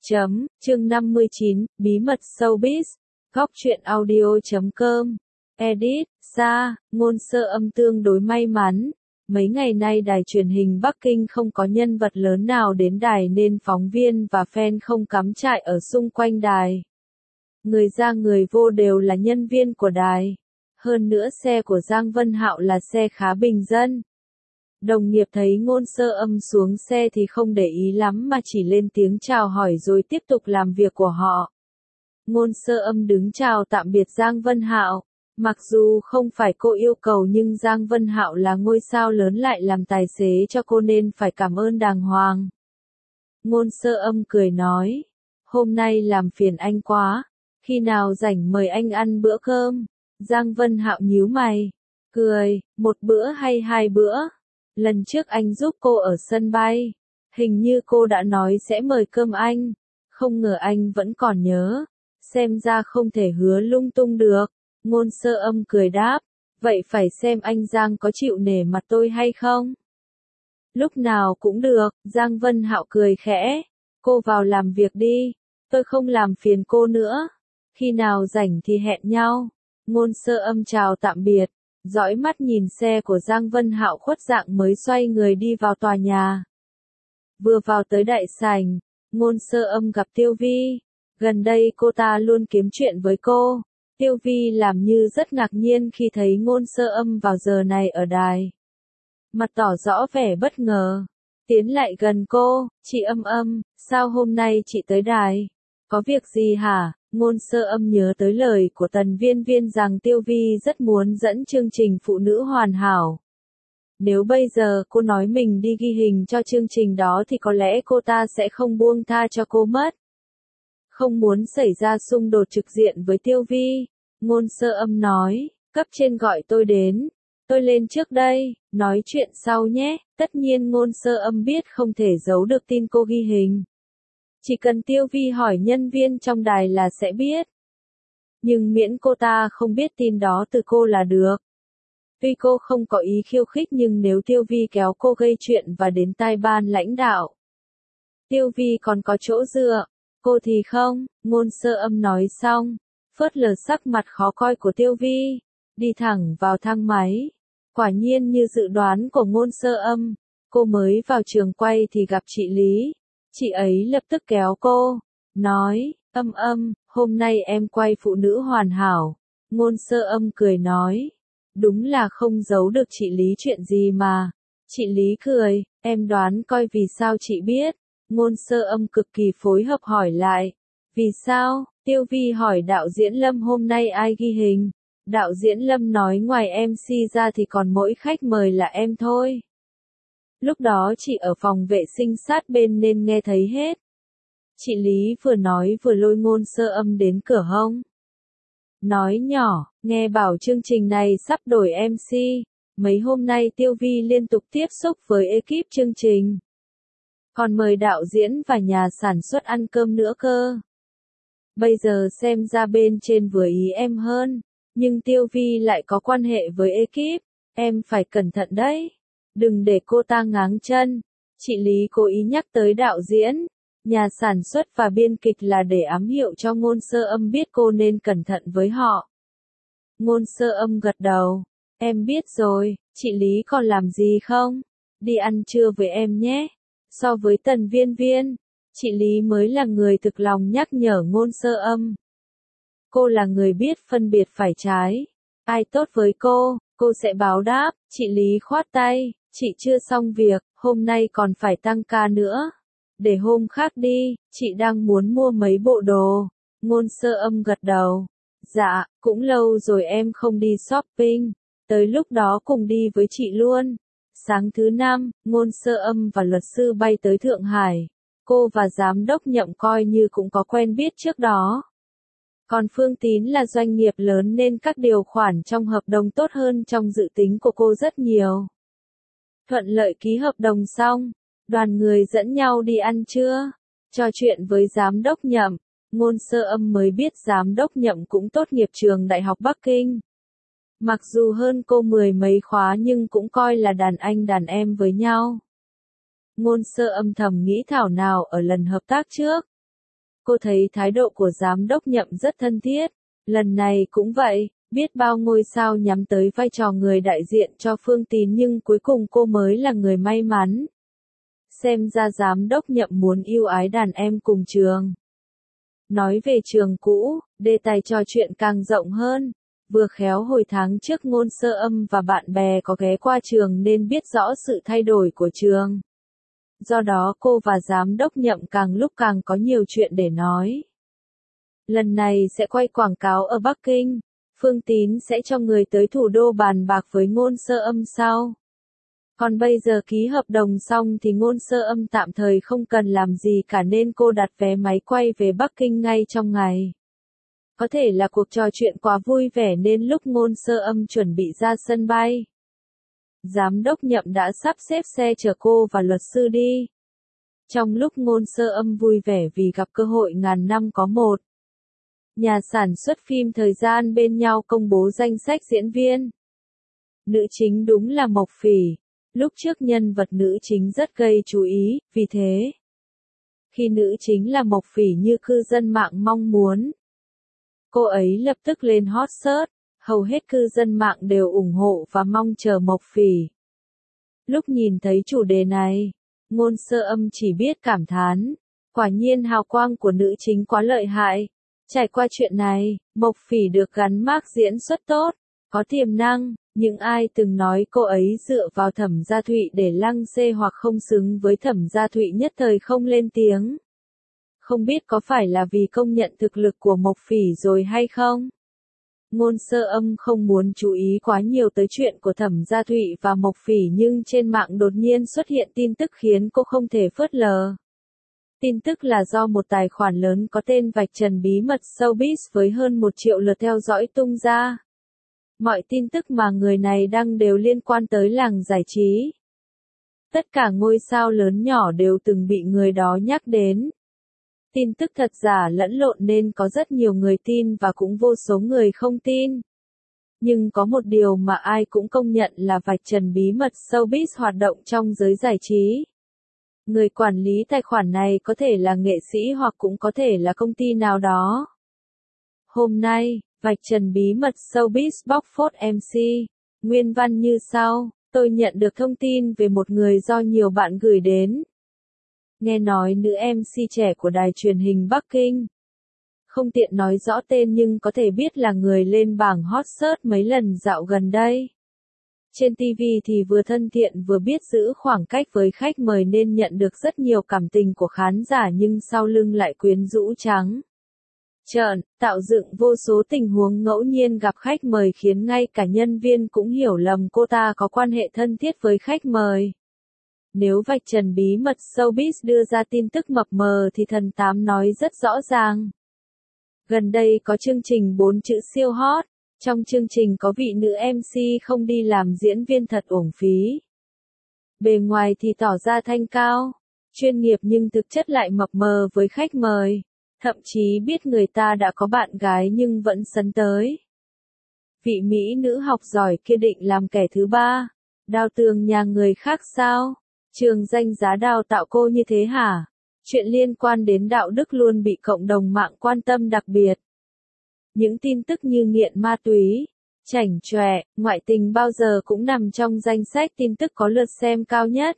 Chương 59, Bí mật showbiz. Góc truyện audio.com. Edit, Sa, ngôn sơ âm tương đối may mắn. Mấy ngày nay đài truyền hình Bắc Kinh không có nhân vật lớn nào đến đài nên phóng viên và fan không cắm trại ở xung quanh đài. Người ra người vô đều là nhân viên của đài. Hơn nữa xe của Giang Vân Hạo là xe khá bình dân. Đồng nghiệp thấy ngôn sơ âm xuống xe thì không để ý lắm mà chỉ lên tiếng chào hỏi rồi tiếp tục làm việc của họ. Ngôn sơ âm đứng chào tạm biệt Giang Vân Hạo. Mặc dù không phải cô yêu cầu nhưng Giang Vân Hạo là ngôi sao lớn lại làm tài xế cho cô nên phải cảm ơn đàng hoàng. Ngôn sơ âm cười nói, hôm nay làm phiền anh quá, khi nào rảnh mời anh ăn bữa cơm. Giang Vân Hạo nhíu mày, cười, một bữa hay hai bữa? Lần trước anh giúp cô ở sân bay, hình như cô đã nói sẽ mời cơm anh, không ngờ anh vẫn còn nhớ, xem ra không thể hứa lung tung được. Ngôn sơ âm cười đáp, vậy phải xem anh Giang có chịu nể mặt tôi hay không? Lúc nào cũng được, Giang Vân Hạo cười khẽ, cô vào làm việc đi, tôi không làm phiền cô nữa, khi nào rảnh thì hẹn nhau. Ngôn sơ âm chào tạm biệt, dõi mắt nhìn xe của Giang Vân Hạo khuất dạng mới xoay người đi vào tòa nhà. Vừa vào tới đại sảnh, ngôn sơ âm gặp Tiêu Vi, gần đây cô ta luôn kiếm chuyện với cô. Tiêu Vi làm như rất ngạc nhiên khi thấy ngôn sơ âm vào giờ này ở đài. Mặt tỏ rõ vẻ bất ngờ, tiến lại gần cô, chị âm, sao hôm nay chị tới đài? Có việc gì hả? Ngôn sơ âm nhớ tới lời của Tần Viên Viên rằng Tiêu Vi rất muốn dẫn chương trình Phụ nữ hoàn hảo. Nếu bây giờ cô nói mình đi ghi hình cho chương trình đó thì có lẽ cô ta sẽ không buông tha cho cô mất. Không muốn xảy ra xung đột trực diện với Tiêu Vi, ngôn sơ âm nói, cấp trên gọi tôi đến, tôi lên trước đây, nói chuyện sau nhé. Tất nhiên ngôn sơ âm biết không thể giấu được tin cô ghi hình. Chỉ cần Tiêu Vi hỏi nhân viên trong đài là sẽ biết. Nhưng miễn cô ta không biết tin đó từ cô là được. Tuy cô không có ý khiêu khích nhưng nếu Tiêu Vi kéo cô gây chuyện và đến tai ban lãnh đạo, Tiêu Vi còn có chỗ dựa, cô thì không. Ngôn sơ âm nói xong, phớt lờ sắc mặt khó coi của Tiêu Vi, đi thẳng vào thang máy. Quả nhiên như dự đoán của ngôn sơ âm, cô mới vào trường quay thì gặp chị Lý. Chị ấy lập tức kéo cô, nói, hôm nay em quay Phụ nữ hoàn hảo. Ngôn sơ âm cười nói, đúng là không giấu được chị Lý chuyện gì mà. Chị Lý cười, em đoán coi vì sao chị biết. Ngôn sơ âm cực kỳ phối hợp hỏi lại, vì sao? Tiêu Vi hỏi đạo diễn Lâm hôm nay ai ghi hình? Đạo diễn Lâm nói ngoài MC ra thì còn mỗi khách mời là em thôi. Lúc đó chị ở phòng vệ sinh sát bên nên nghe thấy hết. Chị Lý vừa nói vừa lôi ngôn sơ âm đến cửa hông. Nói nhỏ, nghe bảo chương trình này sắp đổi MC, mấy hôm nay Tiêu Vi liên tục tiếp xúc với ekip chương trình. Còn mời đạo diễn và nhà sản xuất ăn cơm nữa cơ. Bây giờ xem ra bên trên vừa ý em hơn, nhưng Tiêu Vi lại có quan hệ với ekip, em phải cẩn thận đấy. Đừng để cô ta ngáng chân. Chị Lý cố ý nhắc tới đạo diễn, nhà sản xuất và biên kịch là để ám hiệu cho ngôn sơ âm biết cô nên cẩn thận với họ. Ngôn sơ âm gật đầu, em biết rồi. Chị Lý còn làm gì không? Đi ăn trưa với em nhé. So với Tần Viên Viên, chị Lý mới là người thực lòng nhắc nhở ngôn sơ âm. Cô là người biết phân biệt phải trái. Ai tốt với cô sẽ báo đáp. Chị Lý khoát tay, chị chưa xong việc, hôm nay còn phải tăng ca nữa. Để hôm khác đi, chị đang muốn mua mấy bộ đồ. Ngôn sơ âm gật đầu. Dạ, cũng lâu rồi em không đi shopping. Tới lúc đó cùng đi với chị luôn. Sáng thứ năm, ngôn sơ âm và luật sư bay tới Thượng Hải. Cô và giám đốc Nhậm coi như cũng có quen biết trước đó. Còn Phương Tín là doanh nghiệp lớn nên các điều khoản trong hợp đồng tốt hơn trong dự tính của cô rất nhiều. Thuận lợi ký hợp đồng xong, đoàn người dẫn nhau đi ăn trưa, trò chuyện với giám đốc Nhậm. Ngôn sơ âm mới biết giám đốc Nhậm cũng tốt nghiệp trường Đại học Bắc Kinh. Mặc dù hơn cô 10 mấy khóa nhưng cũng coi là đàn anh đàn em với nhau. Ngôn sơ âm thầm nghĩ thảo nào ở lần hợp tác trước, cô thấy thái độ của giám đốc Nhậm rất thân thiết. Lần này cũng vậy, biết bao ngôi sao nhắm tới vai trò người đại diện cho Phương Tín nhưng cuối cùng cô mới là người may mắn. Xem ra giám đốc Nhậm muốn ưu ái đàn em cùng trường. Nói về trường cũ, đề tài trò chuyện càng rộng hơn. Vừa khéo hồi tháng trước Ngôn Sơ Âm và bạn bè có ghé qua trường nên biết rõ sự thay đổi của trường. Do đó cô và giám đốc Nhậm càng lúc càng có nhiều chuyện để nói. Lần này sẽ quay quảng cáo ở Bắc Kinh. Phương Tín sẽ cho người tới thủ đô bàn bạc với Ngôn Sơ Âm sau. Còn bây giờ ký hợp đồng xong thì Ngôn Sơ Âm tạm thời không cần làm gì cả nên cô đặt vé máy quay về Bắc Kinh ngay trong ngày. Có thể là cuộc trò chuyện quá vui vẻ nên lúc Ngôn Sơ Âm chuẩn bị ra sân bay, giám đốc Nhậm đã sắp xếp xe chở cô và luật sư đi. Trong lúc Ngôn Sơ Âm vui vẻ vì gặp cơ hội ngàn năm có một, nhà sản xuất phim thời gian bên nhau công bố danh sách diễn viên. Nữ chính đúng là Mộc Phỉ. Lúc trước nhân vật nữ chính rất gây chú ý, vì thế, khi nữ chính là Mộc Phỉ như cư dân mạng mong muốn, cô ấy lập tức lên hot search, hầu hết cư dân mạng đều ủng hộ và mong chờ Mộc Phỉ. Lúc nhìn thấy chủ đề này, Ngôn Sơ Âm chỉ biết cảm thán, quả nhiên hào quang của nữ chính quá lợi hại. Trải qua chuyện này, Mộc Phỉ được gắn mác diễn xuất tốt, có tiềm năng. Những ai từng nói cô ấy dựa vào Thẩm Gia Thụy để lăng xê hoặc không xứng với Thẩm Gia Thụy nhất thời không lên tiếng. Không biết có phải là vì công nhận thực lực của Mộc Phỉ rồi hay không? Ngôn Sơ Âm không muốn chú ý quá nhiều tới chuyện của Thẩm Gia Thụy và Mộc Phỉ nhưng trên mạng đột nhiên xuất hiện tin tức khiến cô không thể phớt lờ. Tin tức là do một tài khoản lớn có tên Vạch Trần Bí Mật Showbiz với hơn 1 triệu lượt theo dõi tung ra. Mọi tin tức mà người này đăng đều liên quan tới làng giải trí. Tất cả ngôi sao lớn nhỏ đều từng bị người đó nhắc đến. Tin tức thật giả lẫn lộn nên có rất nhiều người tin và cũng vô số người không tin. Nhưng có một điều mà ai cũng công nhận là Vạch Trần Bí Mật Showbiz hoạt động trong giới giải trí. Người quản lý tài khoản này có thể là nghệ sĩ hoặc cũng có thể là công ty nào đó. Hôm nay, Vạch Trần Bí Mật Showbiz bóc phốt MC. Nguyên văn như sau, tôi nhận được thông tin về một người do nhiều bạn gửi đến. Nghe nói nữ MC trẻ của đài truyền hình Bắc Kinh. Không tiện nói rõ tên nhưng có thể biết là người lên bảng hot search mấy lần dạo gần đây. Trên TV thì vừa thân thiện vừa biết giữ khoảng cách với khách mời nên nhận được rất nhiều cảm tình của khán giả nhưng sau lưng lại quyến rũ trắng trợn, tạo dựng vô số tình huống ngẫu nhiên gặp khách mời khiến ngay cả nhân viên cũng hiểu lầm cô ta có quan hệ thân thiết với khách mời. Nếu Vạch Trần Bí Mật Showbiz đưa ra tin tức mập mờ thì Thần Tám nói rất rõ ràng. Gần đây có chương trình 4 chữ siêu hot. Trong chương trình có vị nữ MC không đi làm diễn viên thật uổng phí. Bề ngoài thì tỏ ra thanh cao, chuyên nghiệp nhưng thực chất lại mập mờ với khách mời. Thậm chí biết người ta đã có bạn gái nhưng vẫn sấn tới. Vị mỹ nữ học giỏi kia định làm kẻ thứ ba. Đào tường nhà người khác sao? Trường danh giá đào tạo cô như thế hả? Chuyện liên quan đến đạo đức luôn bị cộng đồng mạng quan tâm đặc biệt. Những tin tức như nghiện ma túy, chảnh chọe, ngoại tình bao giờ cũng nằm trong danh sách tin tức có lượt xem cao nhất.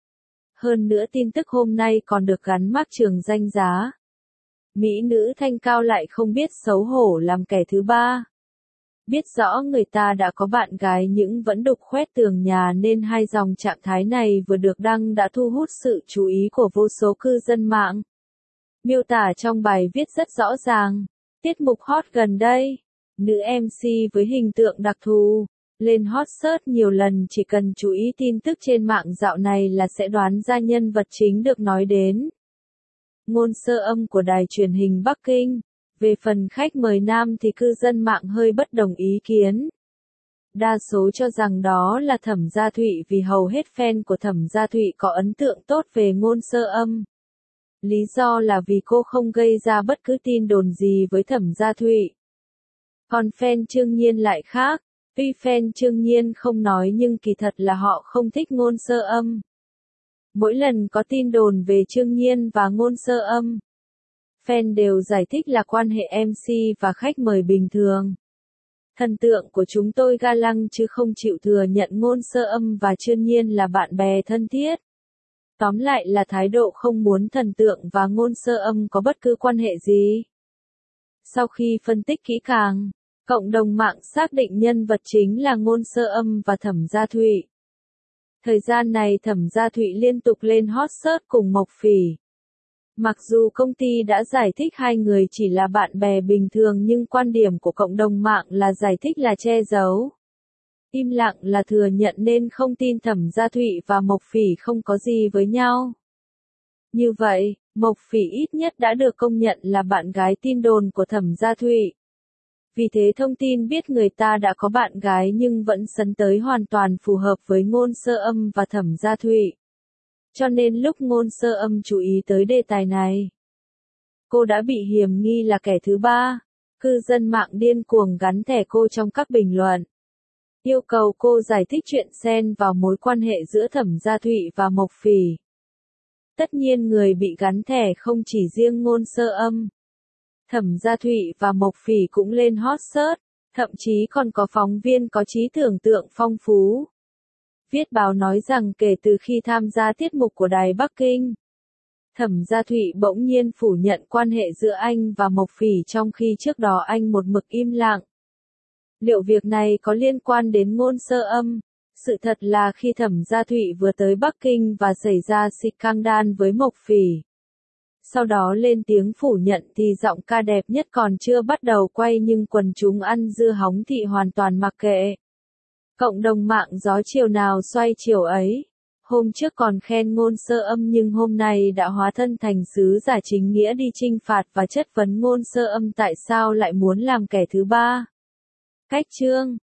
Hơn nữa tin tức hôm nay còn được gắn mác trường danh giá. Mỹ nữ thanh cao lại không biết xấu hổ làm kẻ thứ ba. Biết rõ người ta đã có bạn gái nhưng vẫn đục khoét tường nhà nên hai dòng trạng thái này vừa được đăng đã thu hút sự chú ý của vô số cư dân mạng. Miêu tả trong bài viết rất rõ ràng. Tiết mục hot gần đây, nữ MC với hình tượng đặc thù, lên hot search nhiều lần chỉ cần chú ý tin tức trên mạng dạo này là sẽ đoán ra nhân vật chính được nói đến. Ngôn Sơ Âm của đài truyền hình Bắc Kinh. Về phần khách mời nam thì cư dân mạng hơi bất đồng ý kiến. Đa số cho rằng đó là Thẩm Gia Thụy vì hầu hết fan của Thẩm Gia Thụy có ấn tượng tốt về Ngôn Sơ Âm. Lý do là vì cô không gây ra bất cứ tin đồn gì với Thẩm Gia Thụy. Còn fan Trương Nhiên lại khác, tuy fan Trương Nhiên không nói nhưng kỳ thật là họ không thích Ngôn Sơ Âm. Mỗi lần có tin đồn về Trương Nhiên và Ngôn Sơ Âm, fan đều giải thích là quan hệ MC và khách mời bình thường. Thần tượng của chúng tôi ga lăng chứ không chịu thừa nhận Ngôn Sơ Âm và Trương Nhiên là bạn bè thân thiết. Tóm lại là thái độ không muốn thần tượng và Ngôn Sơ Âm có bất cứ quan hệ gì. Sau khi phân tích kỹ càng, cộng đồng mạng xác định nhân vật chính là Ngôn Sơ Âm và Thẩm Gia Thụy. Thời gian này Thẩm Gia Thụy liên tục lên hot search cùng Mộc Phỉ. Mặc dù công ty đã giải thích hai người chỉ là bạn bè bình thường nhưng quan điểm của cộng đồng mạng là giải thích là che giấu. Im lặng là thừa nhận nên không tin Thẩm Gia Thụy và Mộc Phỉ không có gì với nhau. Như vậy, Mộc Phỉ ít nhất đã được công nhận là bạn gái tin đồn của Thẩm Gia Thụy. Vì thế thông tin biết người ta đã có bạn gái nhưng vẫn sấn tới hoàn toàn phù hợp với Ngôn Sơ Âm và Thẩm Gia Thụy. Cho nên lúc Ngôn Sơ Âm chú ý tới đề tài này, cô đã bị hiềm nghi là kẻ thứ ba. Cư dân mạng điên cuồng gắn thẻ cô trong các bình luận, yêu cầu cô giải thích chuyện xen vào mối quan hệ giữa Thẩm Gia Thụy và Mộc Phỉ. Tất nhiên người bị gắn thẻ không chỉ riêng Ngôn Sơ Âm. Thẩm Gia Thụy và Mộc Phỉ cũng lên hot search, thậm chí còn có phóng viên có trí tưởng tượng phong phú. Viết báo nói rằng kể từ khi tham gia tiết mục của Đài Bắc Kinh, Thẩm Gia Thụy bỗng nhiên phủ nhận quan hệ giữa anh và Mộc Phỉ trong khi trước đó anh một mực im lặng. Liệu việc này có liên quan đến Ngôn Sơ Âm? Sự thật là khi Thẩm Gia Thụy vừa tới Bắc Kinh và xảy ra scandal với Mộc Phỉ, sau đó lên tiếng phủ nhận thì giọng ca đẹp nhất còn chưa bắt đầu quay nhưng quần chúng ăn dưa hóng thị hoàn toàn mặc kệ. Cộng đồng mạng gió chiều nào xoay chiều ấy. Hôm trước còn khen Ngôn Sơ Âm nhưng hôm nay đã hóa thân thành sứ giả chính nghĩa đi chinh phạt và chất vấn Ngôn Sơ Âm tại sao lại muốn làm kẻ thứ ba. Cách chương